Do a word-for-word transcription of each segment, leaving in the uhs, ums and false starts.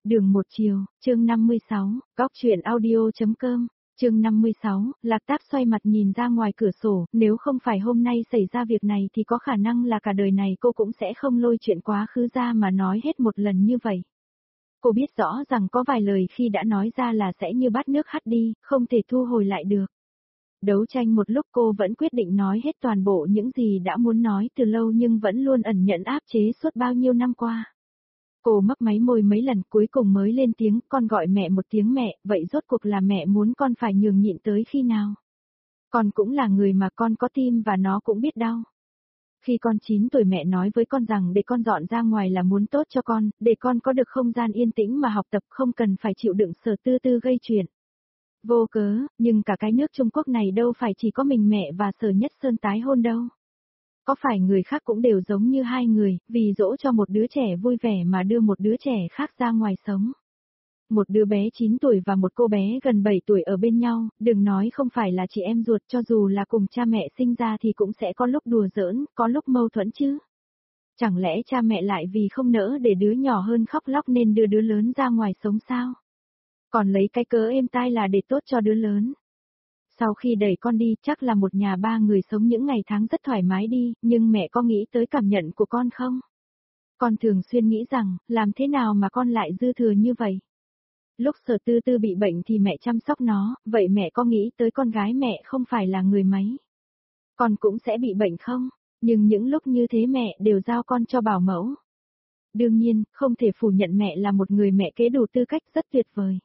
Đường một chiều, chương năm mươi sáu, góc truyện audio.com, chương năm mươi sáu, Lạc Táp xoay mặt nhìn ra ngoài cửa sổ, nếu không phải hôm nay xảy ra việc này thì có khả năng là cả đời này cô cũng sẽ không lôi chuyện quá khứ ra mà nói hết một lần như vậy. Cô biết rõ rằng có vài lời khi đã nói ra là sẽ như bát nước hắt đi, không thể thu hồi lại được. Đấu tranh một lúc cô vẫn quyết định nói hết toàn bộ những gì đã muốn nói từ lâu nhưng vẫn luôn ẩn nhẫn áp chế suốt bao nhiêu năm qua. Cô mấp máy môi mấy lần cuối cùng mới lên tiếng, con gọi mẹ một tiếng mẹ, vậy rốt cuộc là mẹ muốn con phải nhường nhịn tới khi nào? Con cũng là người mà con có tim và nó cũng biết đau. Khi con chín tuổi mẹ nói với con rằng để con dọn ra ngoài là muốn tốt cho con, để con có được không gian yên tĩnh mà học tập không cần phải chịu đựng Sở Tư Tư gây chuyện. Vô cớ, nhưng cả cái nước Trung Quốc này đâu phải chỉ có mình mẹ và Sở Nhất Sơn tái hôn đâu. Có phải người khác cũng đều giống như hai người, vì dỗ cho một đứa trẻ vui vẻ mà đưa một đứa trẻ khác ra ngoài sống. Một đứa bé chín tuổi và một cô bé gần bảy tuổi ở bên nhau, đừng nói không phải là chị em ruột, cho dù là cùng cha mẹ sinh ra thì cũng sẽ có lúc đùa giỡn, có lúc mâu thuẫn chứ. Chẳng lẽ cha mẹ lại vì không nỡ để đứa nhỏ hơn khóc lóc nên đưa đứa lớn ra ngoài sống sao? Còn lấy cái cớ êm tai là để tốt cho đứa lớn. Sau khi đẩy con đi, chắc là một nhà ba người sống những ngày tháng rất thoải mái đi, nhưng mẹ có nghĩ tới cảm nhận của con không? Con thường xuyên nghĩ rằng, làm thế nào mà con lại dư thừa như vậy? Lúc Sở Tư Tư bị bệnh thì mẹ chăm sóc nó, vậy mẹ có nghĩ tới con gái mẹ không phải là người máy? Con cũng sẽ bị bệnh không? Nhưng những lúc như thế mẹ đều giao con cho bảo mẫu. Đương nhiên, không thể phủ nhận mẹ là một người mẹ kế đủ tư cách rất tuyệt vời.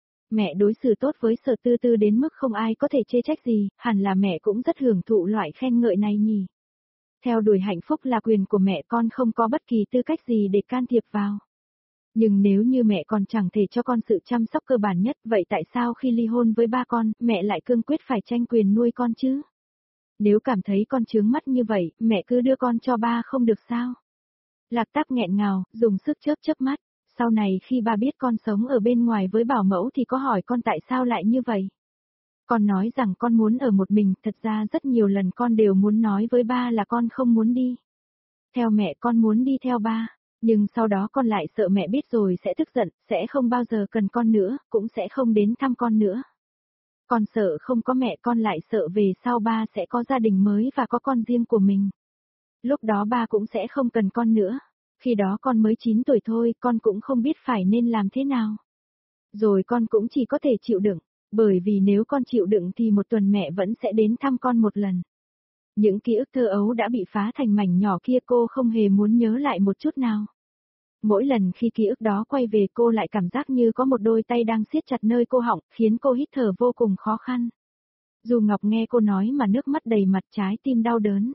Mẹ đối xử tốt với Sở Tư Tư đến mức không ai có thể chê trách gì, hẳn là mẹ cũng rất hưởng thụ loại khen ngợi này nhỉ. Theo đuổi hạnh phúc là quyền của mẹ, con không có bất kỳ tư cách gì để can thiệp vào. Nhưng nếu như mẹ còn chẳng thể cho con sự chăm sóc cơ bản nhất, vậy tại sao khi ly hôn với ba con, mẹ lại cương quyết phải tranh quyền nuôi con chứ? Nếu cảm thấy con chướng mắt như vậy, mẹ cứ đưa con cho ba không được sao? Lạc Táp nghẹn ngào, dùng sức chớp chớp mắt. Sau này khi ba biết con sống ở bên ngoài với bảo mẫu thì có hỏi con tại sao lại như vậy. Con nói rằng con muốn ở một mình, thật ra rất nhiều lần con đều muốn nói với ba là con không muốn đi. Theo mẹ con muốn đi theo ba, nhưng sau đó con lại sợ mẹ biết rồi sẽ tức giận, sẽ không bao giờ cần con nữa, cũng sẽ không đến thăm con nữa. Con sợ không có mẹ, con lại sợ về sau ba sẽ có gia đình mới và có con riêng của mình. Lúc đó ba cũng sẽ không cần con nữa. Khi đó con mới chín tuổi thôi, con cũng không biết phải nên làm thế nào. Rồi con cũng chỉ có thể chịu đựng, bởi vì nếu con chịu đựng thì một tuần mẹ vẫn sẽ đến thăm con một lần. Những ký ức thơ ấu đã bị phá thành mảnh nhỏ kia cô không hề muốn nhớ lại một chút nào. Mỗi lần khi ký ức đó quay về cô lại cảm giác như có một đôi tay đang siết chặt nơi cô họng, khiến cô hít thở vô cùng khó khăn. Dù Ngọc nghe cô nói mà nước mắt đầy mặt, trái tim đau đớn.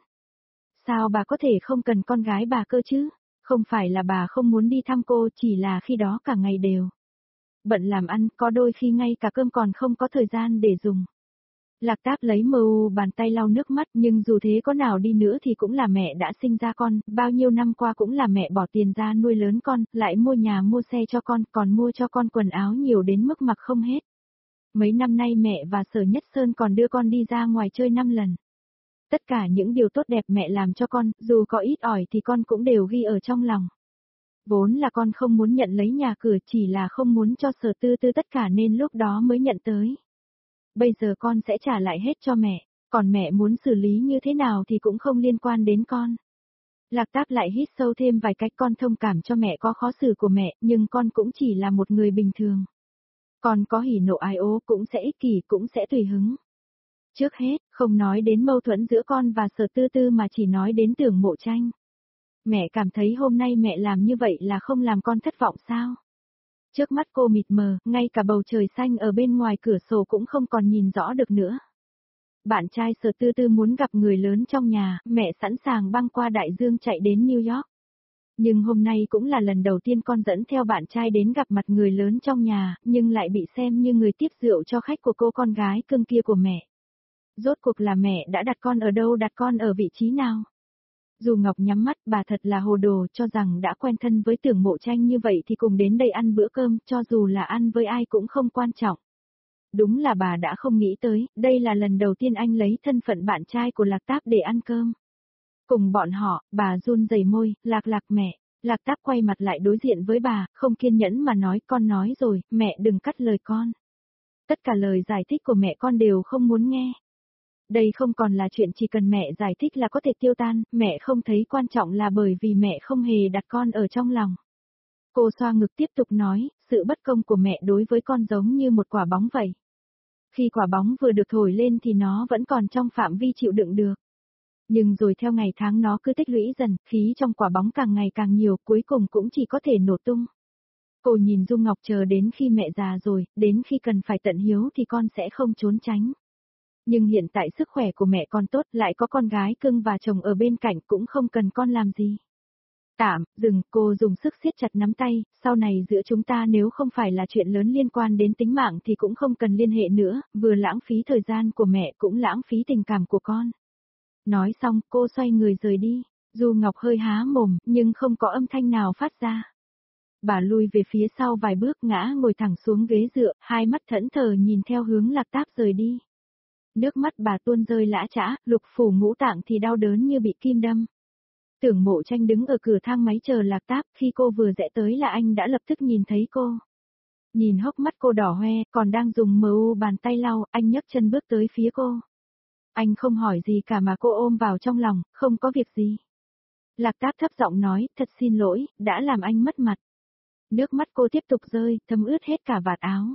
Sao bà có thể không cần con gái bà cơ chứ? Không phải là bà không muốn đi thăm cô, chỉ là khi đó cả ngày đều bận làm ăn, có đôi khi ngay cả cơm còn không có thời gian để dùng. Lạc Táp lấy mờ u bàn tay lau nước mắt, nhưng dù thế có nào đi nữa thì cũng là mẹ đã sinh ra con, bao nhiêu năm qua cũng là mẹ bỏ tiền ra nuôi lớn con, lại mua nhà mua xe cho con, còn mua cho con quần áo nhiều đến mức mặc không hết. Mấy năm nay mẹ và Sở Nhất Sơn còn đưa con đi ra ngoài chơi năm lần. Tất cả những điều tốt đẹp mẹ làm cho con, dù có ít ỏi thì con cũng đều ghi ở trong lòng. Vốn là con không muốn nhận lấy nhà cửa, chỉ là không muốn cho Sở Tư Tư tất cả nên lúc đó mới nhận tới. Bây giờ con sẽ trả lại hết cho mẹ, còn mẹ muốn xử lý như thế nào thì cũng không liên quan đến con. Lạc Táp lại hít sâu thêm vài cách, con thông cảm cho mẹ có khó xử của mẹ, nhưng con cũng chỉ là một người bình thường. Con có hỉ nộ ái ố, cũng sẽ ích kỷ, cũng sẽ tùy hứng. Trước hết, không nói đến mâu thuẫn giữa con và Sở Tư Tư mà chỉ nói đến Tưởng Mộ Tranh. Mẹ cảm thấy hôm nay mẹ làm như vậy là không làm con thất vọng sao? Trước mắt cô mịt mờ, ngay cả bầu trời xanh ở bên ngoài cửa sổ cũng không còn nhìn rõ được nữa. Bạn trai Sở Tư Tư muốn gặp người lớn trong nhà, mẹ sẵn sàng băng qua đại dương chạy đến New York. Nhưng hôm nay cũng là lần đầu tiên con dẫn theo bạn trai đến gặp mặt người lớn trong nhà, nhưng lại bị xem như người tiếp rượu cho khách của cô con gái cưng kia của mẹ. Rốt cuộc là mẹ đã đặt con ở đâu, đặt con ở vị trí nào? Dù Ngọc nhắm mắt, bà thật là hồ đồ, cho rằng đã quen thân với Tưởng Mộ Tranh như vậy thì cùng đến đây ăn bữa cơm, cho dù là ăn với ai cũng không quan trọng. Đúng là bà đã không nghĩ tới, đây là lần đầu tiên anh lấy thân phận bạn trai của Lạc Táp để ăn cơm. Cùng bọn họ, bà run rẩy môi, Lạc Lạc mẹ, Lạc Táp quay mặt lại đối diện với bà, không kiên nhẫn mà nói con nói rồi, mẹ đừng cắt lời con. Tất cả lời giải thích của mẹ con đều không muốn nghe. Đây không còn là chuyện chỉ cần mẹ giải thích là có thể tiêu tan, mẹ không thấy quan trọng là bởi vì mẹ không hề đặt con ở trong lòng. Cô xoa ngực tiếp tục nói, sự bất công của mẹ đối với con giống như một quả bóng vậy. Khi quả bóng vừa được thổi lên thì nó vẫn còn trong phạm vi chịu đựng được. Nhưng rồi theo ngày tháng nó cứ tích lũy dần, khí trong quả bóng càng ngày càng nhiều, cuối cùng cũng chỉ có thể nổ tung. Cô nhìn Dung Ngọc chờ đến khi mẹ già rồi, đến khi cần phải tận hiếu thì con sẽ không trốn tránh. Nhưng hiện tại sức khỏe của mẹ con tốt, lại có con gái cưng và chồng ở bên cạnh cũng không cần con làm gì. Tạm, dừng, cô dùng sức siết chặt nắm tay, sau này giữa chúng ta nếu không phải là chuyện lớn liên quan đến tính mạng thì cũng không cần liên hệ nữa, vừa lãng phí thời gian của mẹ cũng lãng phí tình cảm của con. Nói xong, cô xoay người rời đi, Du Ngọc hơi há mồm, nhưng không có âm thanh nào phát ra. Bà lui về phía sau vài bước ngã ngồi thẳng xuống ghế dựa, hai mắt thẫn thờ nhìn theo hướng Lạc Táp rời đi. Nước mắt bà tuôn rơi lã chã, lục phủ ngũ tạng thì đau đớn như bị kim đâm. Tưởng Mộ Tranh đứng ở cửa thang máy chờ Lạc Táp, khi cô vừa rẽ tới là anh đã lập tức nhìn thấy cô. Nhìn hốc mắt cô đỏ hoe, còn đang dùng mờ u bàn tay lau, anh nhấc chân bước tới phía cô. Anh không hỏi gì cả mà cô ôm vào trong lòng, không có việc gì. Lạc Táp thấp giọng nói, thật xin lỗi, đã làm anh mất mặt. Nước mắt cô tiếp tục rơi, thấm ướt hết cả vạt áo.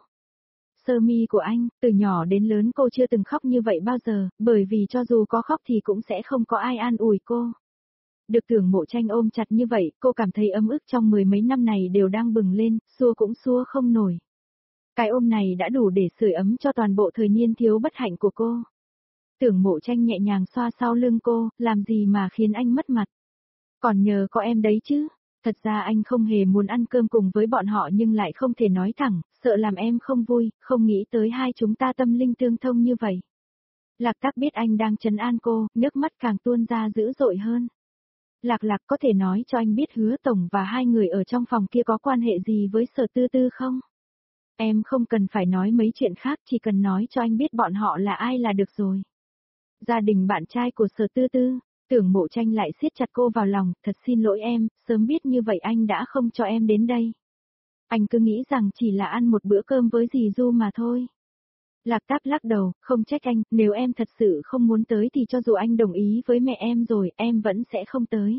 Sơ mi của anh, từ nhỏ đến lớn cô chưa từng khóc như vậy bao giờ, bởi vì cho dù có khóc thì cũng sẽ không có ai an ủi cô. Được Tưởng Mộ Tranh ôm chặt như vậy, cô cảm thấy ấm ức trong mười mấy năm này đều đang bừng lên, xua cũng xua không nổi. Cái ôm này đã đủ để sưởi ấm cho toàn bộ thời niên thiếu bất hạnh của cô. Tưởng Mộ Tranh nhẹ nhàng xoa sau lưng cô, làm gì mà khiến anh mất mặt. Còn nhờ có em đấy chứ. Thật ra anh không hề muốn ăn cơm cùng với bọn họ nhưng lại không thể nói thẳng, sợ làm em không vui, không nghĩ tới hai chúng ta tâm linh tương thông như vậy. Lạc Táp biết anh đang trấn an cô, nước mắt càng tuôn ra dữ dội hơn. Lạc Lạc có thể nói cho anh biết Hứa Tổng và hai người ở trong phòng kia có quan hệ gì với Sở Tư Tư không? Em không cần phải nói mấy chuyện khác, chỉ cần nói cho anh biết bọn họ là ai là được rồi. Gia đình bạn trai của Sở Tư Tư. Tưởng Mộ Tranh lại siết chặt cô vào lòng, thật xin lỗi em, sớm biết như vậy anh đã không cho em đến đây. Anh cứ nghĩ rằng chỉ là ăn một bữa cơm với dì Du mà thôi. Lạc Táp lắc đầu, không trách anh, nếu em thật sự không muốn tới thì cho dù anh đồng ý với mẹ em rồi, em vẫn sẽ không tới.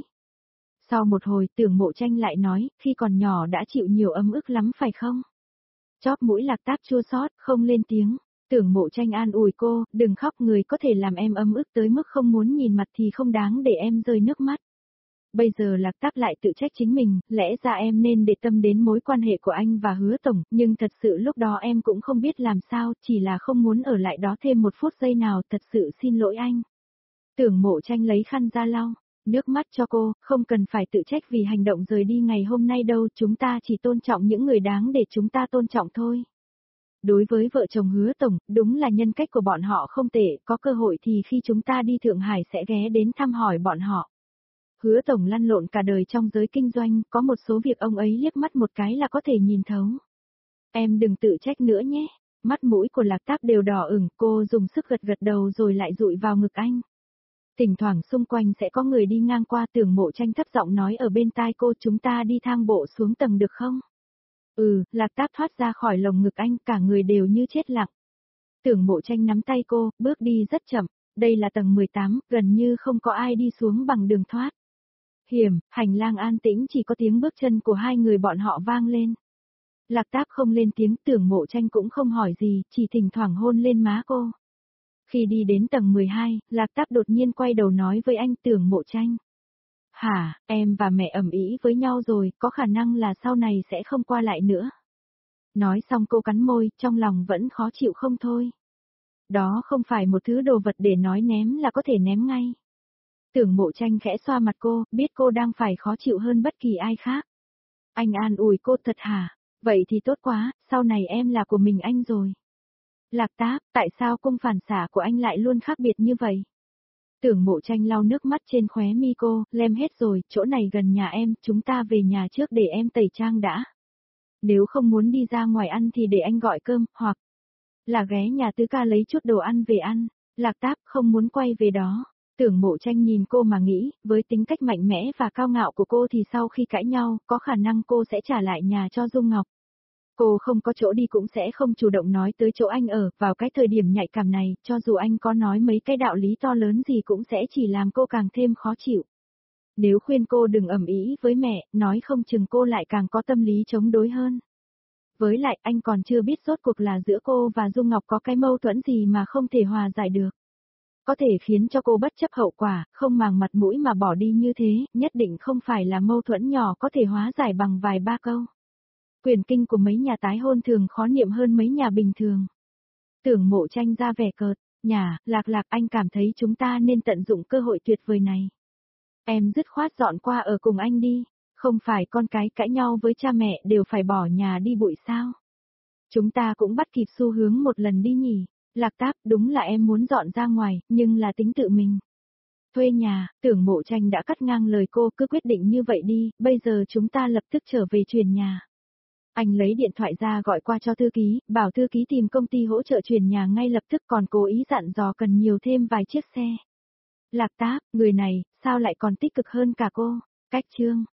Sau một hồi, Tưởng Mộ Tranh lại nói, khi còn nhỏ đã chịu nhiều ấm ức lắm phải không? Chóp mũi Lạc Táp chua xót, không lên tiếng. Tưởng Mộ Tranh an ủi cô, đừng khóc, người có thể làm em ấm ức tới mức không muốn nhìn mặt thì không đáng để em rơi nước mắt. Bây giờ Lạc Táp lại tự trách chính mình, lẽ ra em nên để tâm đến mối quan hệ của anh và Hứa Tổng, nhưng thật sự lúc đó em cũng không biết làm sao, chỉ là không muốn ở lại đó thêm một phút giây nào, thật sự xin lỗi anh. Tưởng Mộ Tranh lấy khăn ra lau nước mắt cho cô, không cần phải tự trách vì hành động rời đi ngày hôm nay đâu, chúng ta chỉ tôn trọng những người đáng để chúng ta tôn trọng thôi. Đối với vợ chồng Hứa Tổng, đúng là nhân cách của bọn họ không tệ, có cơ hội thì khi chúng ta đi Thượng Hải sẽ ghé đến thăm hỏi bọn họ. Hứa Tổng lăn lộn cả đời trong giới kinh doanh, có một số việc ông ấy liếc mắt một cái là có thể nhìn thấu. Em đừng tự trách nữa nhé. Mắt mũi của Lạc Táp đều đỏ ửng, cô dùng sức gật gật đầu rồi lại dụi vào ngực anh. Thỉnh thoảng xung quanh sẽ có người đi ngang qua. Tưởng Mộ Tranh thấp giọng nói ở bên tai cô, chúng ta đi thang bộ xuống tầng được không? Ừ, Lạc Táp thoát ra khỏi lồng ngực anh, cả người đều như chết lặng. Tưởng Mộ Tranh nắm tay cô, bước đi rất chậm, đây là tầng mười tám, gần như không có ai đi xuống bằng đường thoát. Hiểm, hành lang an tĩnh chỉ có tiếng bước chân của hai người bọn họ vang lên. Lạc Táp không lên tiếng, Tưởng Mộ Tranh cũng không hỏi gì, chỉ thỉnh thoảng hôn lên má cô. Khi đi đến tầng mười hai, Lạc Táp đột nhiên quay đầu nói với anh, Tưởng Mộ Tranh. Hả, em và mẹ ầm ĩ với nhau rồi, có khả năng là sau này sẽ không qua lại nữa. Nói xong cô cắn môi, trong lòng vẫn khó chịu không thôi. Đó không phải một thứ đồ vật để nói ném là có thể ném ngay. Tưởng Mộ Tranh khẽ xoa mặt cô, biết cô đang phải khó chịu hơn bất kỳ ai khác. Anh an ủi cô, thật hả? Vậy thì tốt quá, sau này em là của mình anh rồi. Lạc Táp, tại sao cung phản xạ của anh lại luôn khác biệt như vậy? Tưởng Mộ Tranh lau nước mắt trên khóe mi cô, lem hết rồi, chỗ này gần nhà em, chúng ta về nhà trước để em tẩy trang đã. Nếu không muốn đi ra ngoài ăn thì để anh gọi cơm, hoặc là ghé nhà Tứ Ca lấy chút đồ ăn về ăn. Lạc Táp không muốn quay về đó. Tưởng Mộ Tranh nhìn cô mà nghĩ, với tính cách mạnh mẽ và cao ngạo của cô thì sau khi cãi nhau, có khả năng cô sẽ trả lại nhà cho Dung Ngọc. Cô không có chỗ đi cũng sẽ không chủ động nói tới chỗ anh ở, vào cái thời điểm nhạy cảm này, cho dù anh có nói mấy cái đạo lý to lớn gì cũng sẽ chỉ làm cô càng thêm khó chịu. Nếu khuyên cô đừng ầm ĩ với mẹ, nói không chừng cô lại càng có tâm lý chống đối hơn. Với lại anh còn chưa biết rốt cuộc là giữa cô và Dung Ngọc có cái mâu thuẫn gì mà không thể hòa giải được. Có thể khiến cho cô bất chấp hậu quả, không màng mặt mũi mà bỏ đi như thế, nhất định không phải là mâu thuẫn nhỏ có thể hóa giải bằng vài ba câu. Quyền kinh của mấy nhà tái hôn thường khó niệm hơn mấy nhà bình thường. Tưởng Mộ Tranh ra vẻ cợt, nhà, lạc lạc anh cảm thấy chúng ta nên tận dụng cơ hội tuyệt vời này. Em dứt khoát dọn qua ở cùng anh đi, không phải con cái cãi nhau với cha mẹ đều phải bỏ nhà đi bụi sao. Chúng ta cũng bắt kịp xu hướng một lần đi nhỉ. Lạc Táp, đúng là em muốn dọn ra ngoài, nhưng là tính tự mình. Thuê nhà, Tưởng Mộ Tranh đã cắt ngang lời cô, cứ quyết định như vậy đi, bây giờ chúng ta lập tức trở về chuyển nhà. Anh lấy điện thoại ra gọi qua cho thư ký, bảo thư ký tìm công ty hỗ trợ chuyển nhà ngay lập tức, còn cố ý dặn dò cần nhiều thêm vài chiếc xe. Lạc Táp, người này, sao lại còn tích cực hơn cả cô? Cách chương.